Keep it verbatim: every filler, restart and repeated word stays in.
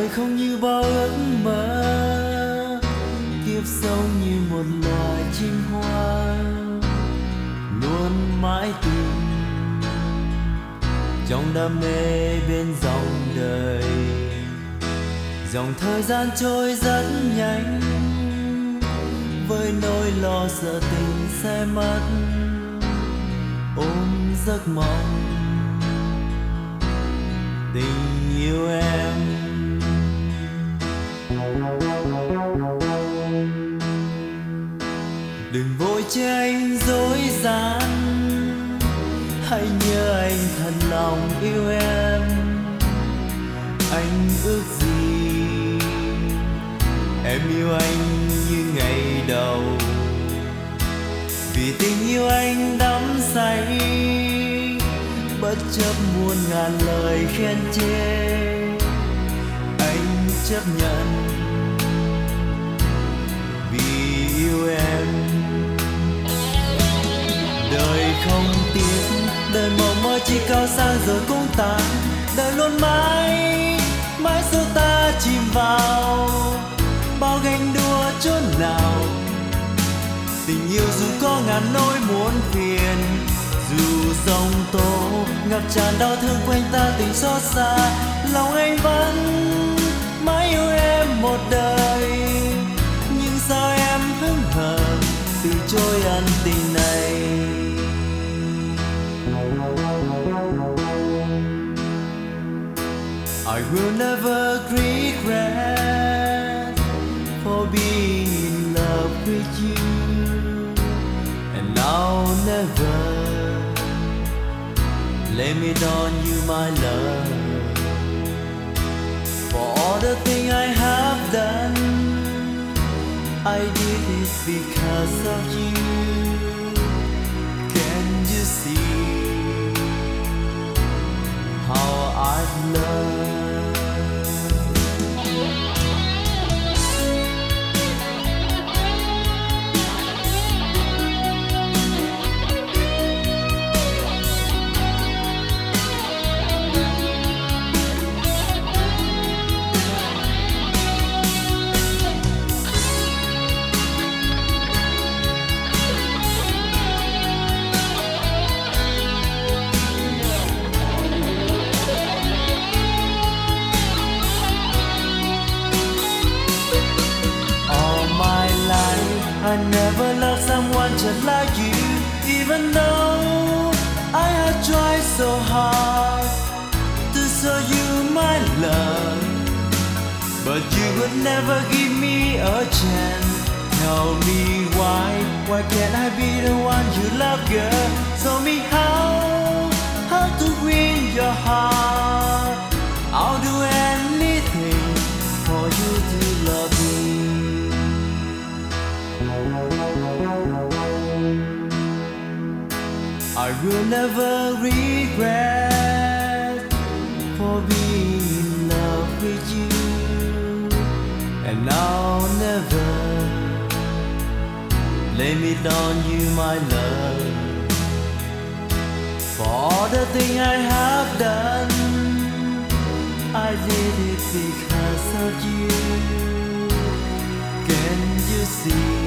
không như bao ước mơ, kiếp sống như một loài chim hoa luôn mãi tìm trong đam mê bên dòng đời. Dòng thời gian trôi rất nhanh với nỗi lo sợ tình sẽ mất, ôm giấc mộng tình yêu em. Đừng vội tranh dối gian, hãy nhớ anh thật lòng yêu em. Anh ước gì em yêu anh như ngày đầu, vì tình yêu anh đắm say bất chấp muôn ngàn lời khen chê. Anh chấp nhận vì yêu em. Đời không tiếc, đời mộng mơ chỉ cao sang rồi cũng tàn. Đời luôn mãi mãi số ta chìm vào bao ganh đua chốn nào. Tình yêu dù có ngàn nỗi muôn phiền, dù sông tố ngập tràn đau thương quanh ta tình xót xa, lòng anh vẫn mãi yêu em một đời. Nhưng sao em hững hờ từ chối ân tình này? I will never regret for being in love with you, and I'll never blame it on you, my love, for all the things I have done. I did it because of you. Can you see how I've loved? I never loved someone just like you, even though I have tried so hard to show you my love. But you would never give me a chance. Tell me why, why can't I be the one you love, girl? Show me how, how to win your heart. I'll do anything for you to love me. I will never regret for being in love with you, and I'll never blame it on you, my love, for all the things I have done. I did it because of you. Can you see